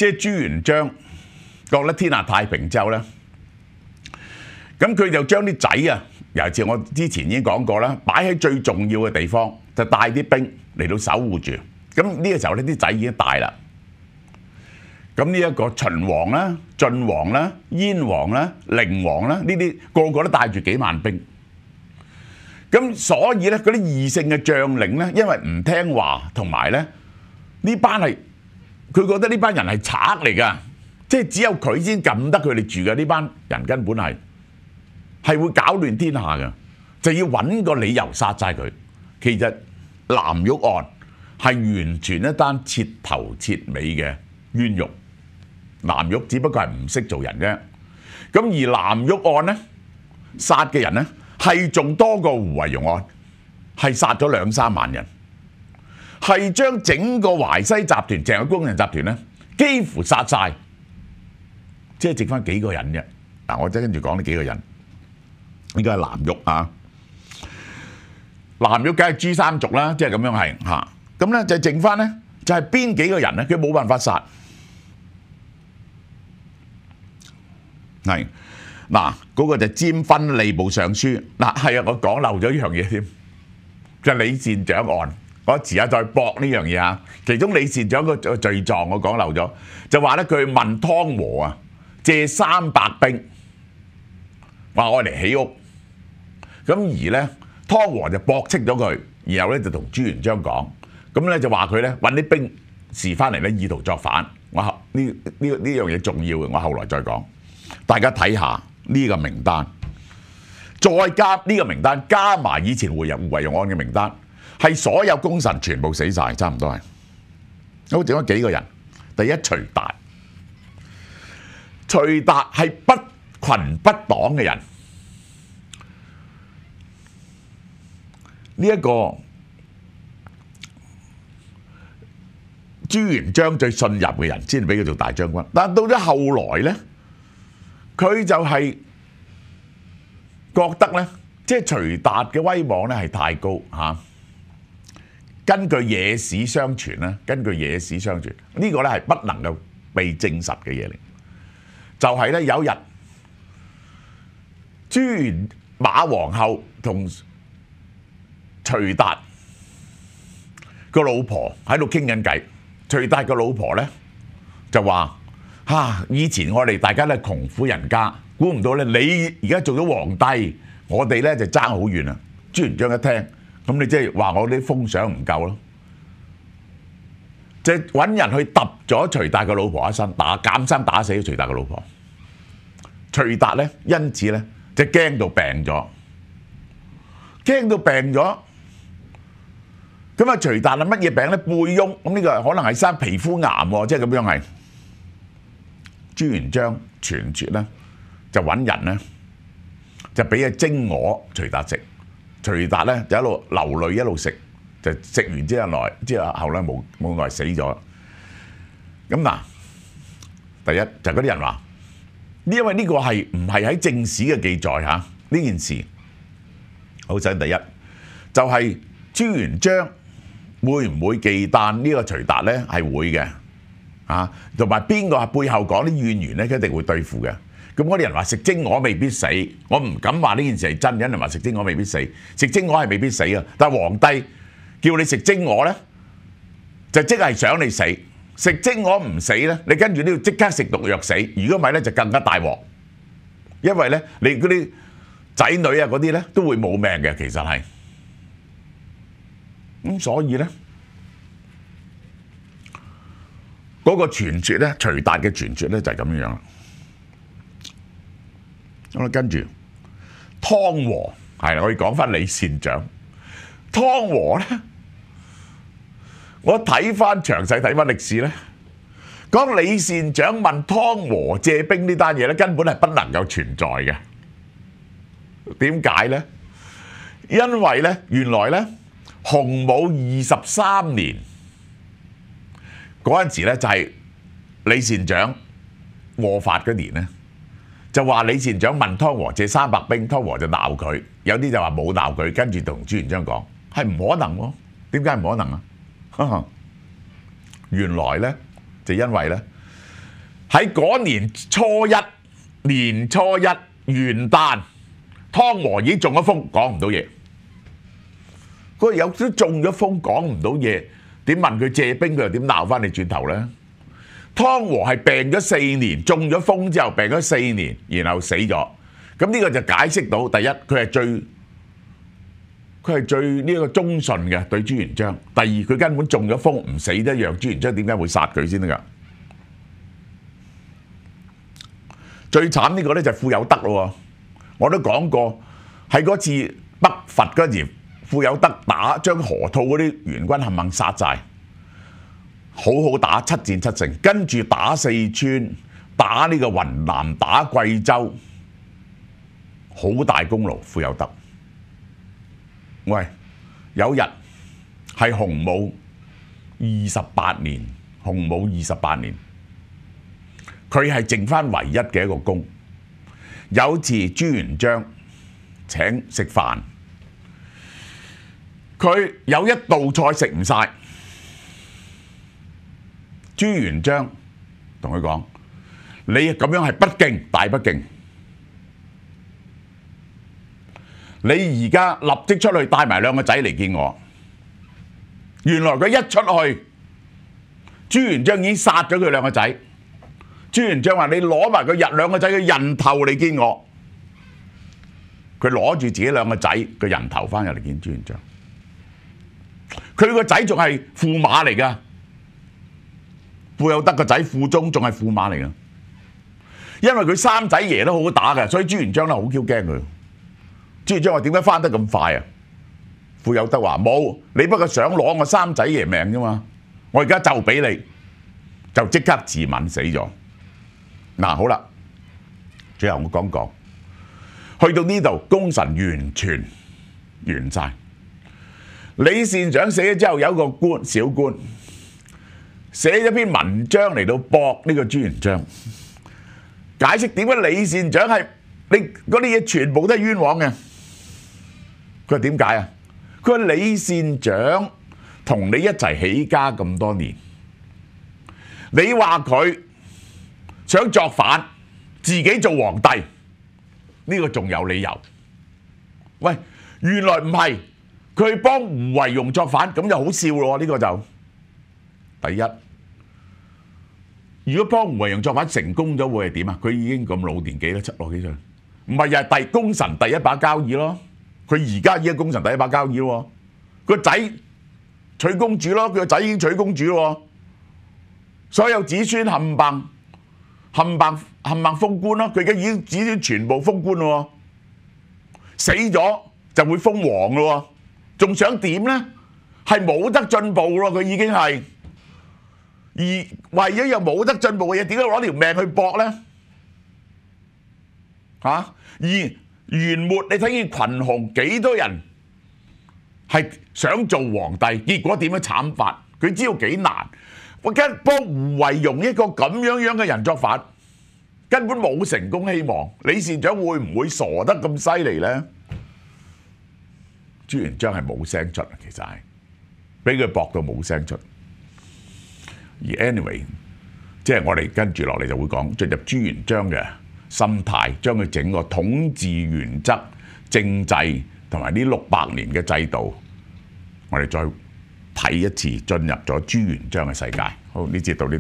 即係朱元璋覺得天下太平之後咧，咁佢就將啲仔啊，尤其是我之前已經講過啦，擺喺最重要嘅地方，就帶啲兵嚟到守護住。咁呢個時候呢啲仔已經大啦。咁呢一個秦王啦、晉王啦、燕王啦、寧王啦，呢啲個個都帶住幾萬兵。咁所以咧，嗰啲異姓嘅將領咧，因為唔聽話，同埋咧呢班係佢覺得呢班人係賊嚟㗎，即係只有佢先撳得佢哋住嘅。呢班人根本係會搞亂天下㗎，就要揾個理由殺晒佢。其實藍玉案係完全一單徹頭徹尾嘅冤獄。藍玉只不過係唔識做人啫。咁而藍玉案咧，殺嘅人咧係仲多過胡惟庸案，係殺咗2-3萬人，係將整個淮西集團、成個工人集團咧幾乎殺晒，即係剩翻幾個人啫。嗱，我真跟住講呢幾個人，應該係藍玉啊。藍玉梗係誅三族啦，即係咁樣係嚇。咁咧就剩翻咧就係邊幾個人咧？佢冇辦法殺。係嗱，嗰個就占勳吏部尚書嗱，係啊，我講漏咗呢樣嘢添，就係李善長案，我遲下再駁呢樣嘢啊。其中李善長個罪狀我講漏咗，就話咧佢問湯和啊借300兵，話我嚟起屋，咁而咧湯和就駁斥咗佢，然後咧就同朱元璋講，咁咧就話佢咧揾啲兵士翻嚟咧意圖作反。我呢樣嘢重要嘅，我後來再講。大家睇下呢個名單，再加呢個名單，加埋以前胡惟庸案嘅名單，係所有功臣全部死晒，差唔多係。好，剩咗幾個人？第一，徐達。徐達係不群不黨嘅人。呢一個朱元璋最信任嘅人，先俾佢做大將軍。但到咗後來咧，佢就係覺得咧，即係徐達嘅威望咧係太高嚇。根據野史相傳咧，呢個咧係不能夠被證實嘅嘢嚟。就係咧有日，馬皇后同徐達個老婆喺度傾緊偈，徐達個老婆咧就話：以前我哋大家都係窮苦人家，估唔到咧你而家做咗皇帝，我哋咧就爭好遠啊！朱元璋一聽，咁你即係話我啲封賞唔夠咯，就揾人去揼咗徐達個老婆一身，監生打死咗徐達個老婆。徐達咧因此咧就驚到病咗，咁啊徐達係乜嘢病咧？背癰，咁呢個可能係生皮膚癌喎，即係咁樣係。朱元璋傳説咧就揾人咧就俾隻蒸鵝徐達食，徐達咧就一路流淚一路食，就食完之後後來冇耐死咗。咁嗱，第一就嗰啲人話，因為呢個係唔係喺正史嘅記載嚇呢件事。好，首先第一就係朱元璋會唔會忌憚呢個徐達咧？係會嘅。同埋邊個係背後講啲怨言咧？佢一定會對付嘅。咁嗰啲人話食蒸鵝未必死，我唔敢話呢件事係真。有人話食蒸鵝未必死，食蒸鵝係未必死啊。但係皇帝叫你食蒸鵝咧，就即係想你死。食蒸鵝唔死咧，你跟住都要即刻食毒藥死。如果唔係咧，就更加大鑊。因為咧，你嗰啲仔女啊嗰啲咧都會冇命嘅，其實係。咁所以咧。嗰個傳説咧，徐達嘅傳説咧就係咁樣啦。咁跟住湯和係啦，我要講翻李善長。湯和咧，我睇翻詳細睇翻歷史咧，講李善長問湯和借兵呢單嘢咧，根本係不能夠存在嘅。點解咧？因為咧，原來咧，洪武23年。嗰陣時咧就係李善長禍發嗰年咧，就話李善長問湯和借300兵，湯和就鬧佢，有啲就話冇鬧佢，跟住同朱元璋講係唔可能喎。點解唔可能啊？原來咧就因為咧喺嗰年初一元旦，湯和已經中咗風，講唔到嘢。佢有啲中咗風講唔到嘢，點問佢借兵，佢又點鬧翻你轉頭呢？湯和係病咗4年，中咗風之後病咗4年，然後死咗。咁呢個就解釋到第一，佢係最呢個忠順嘅對朱元璋。第二，佢根本中咗風唔死得，讓朱元璋點解會殺佢先得㗎？最慘呢個咧就係傅有德咯。我都講過喺嗰次北伐嗰時，傅有德將河套嗰啲元軍冚唪殺晒，好好打，7戰7勝，跟住打四川，打呢個雲南，打貴州，好大功勞。傅有德，喂，有日係洪武28年，佢係剩翻唯一嘅一個功。有次朱元璋請食飯，佢有一道菜食唔晒，朱元璋同佢講：你咁樣係不敬，大不敬。你而家立即出去帶埋2個仔嚟見我。原來佢一出去，朱元璋已經殺咗佢2個仔。朱元璋話：你攞埋佢2個仔嘅人頭嚟見我。佢攞住自己2個仔嘅人頭翻入嚟見朱元璋。佢個仔仲係駙馬嚟㗎，傅有德個仔傅忠仲係駙馬嚟㗎。因為佢3仔爺都好好打嘅，所以朱元璋咧好 Q 驚佢。朱元璋話：點解翻得咁快啊？傅有德話：冇，你不過想攞我3仔爺命啫嘛。我而家就俾你，就即刻自刎死咗。嗱，好啦，最後我講去到呢度，功臣完全完晒。李善長死咗之後，有一個小官寫咗篇文章嚟到駁呢個朱元璋，解釋點解李善長係你嗰啲嘢全部都係冤枉嘅。佢話點解啊？佢話李善長同你一齊起家咁多年，你話佢想作反，自己做皇帝，呢個仲有理由。喂，原來唔係，佢幫胡惟庸作反，咁就好笑咯。呢個就第一，如果幫胡惟庸作反成功咗，會係點啊？佢已經咁老年紀啦，70幾歲，唔係又係功臣第一把交椅咯。佢而家已經功臣第一把交椅咯。個仔娶公主咯，佢個仔已經娶公主咯。所有子孫冚唪封官咯，佢而家已經子孫全部封官咯。死咗就會封王咯，仲想點呢？係冇得進步咯，佢已經係。而為咗又冇得進步嘅嘢，點解攞條命去搏呢？而元末你睇見群雄幾多人係想做皇帝，結果點樣慘法？佢知道幾難。我跟幫胡惟庸一個咁樣嘅人作反，根本冇成功希望。李善長會唔會傻得咁犀利呢？朱元璋係冇聲出，其實係俾佢駁到冇聲出。而 anyway， 即係我哋跟住落嚟就會講進入朱元璋嘅心態，將佢整個統治原則、政制同埋呢600年嘅制度，我哋再睇一次進入咗朱元璋嘅世界。好，呢節到呢度。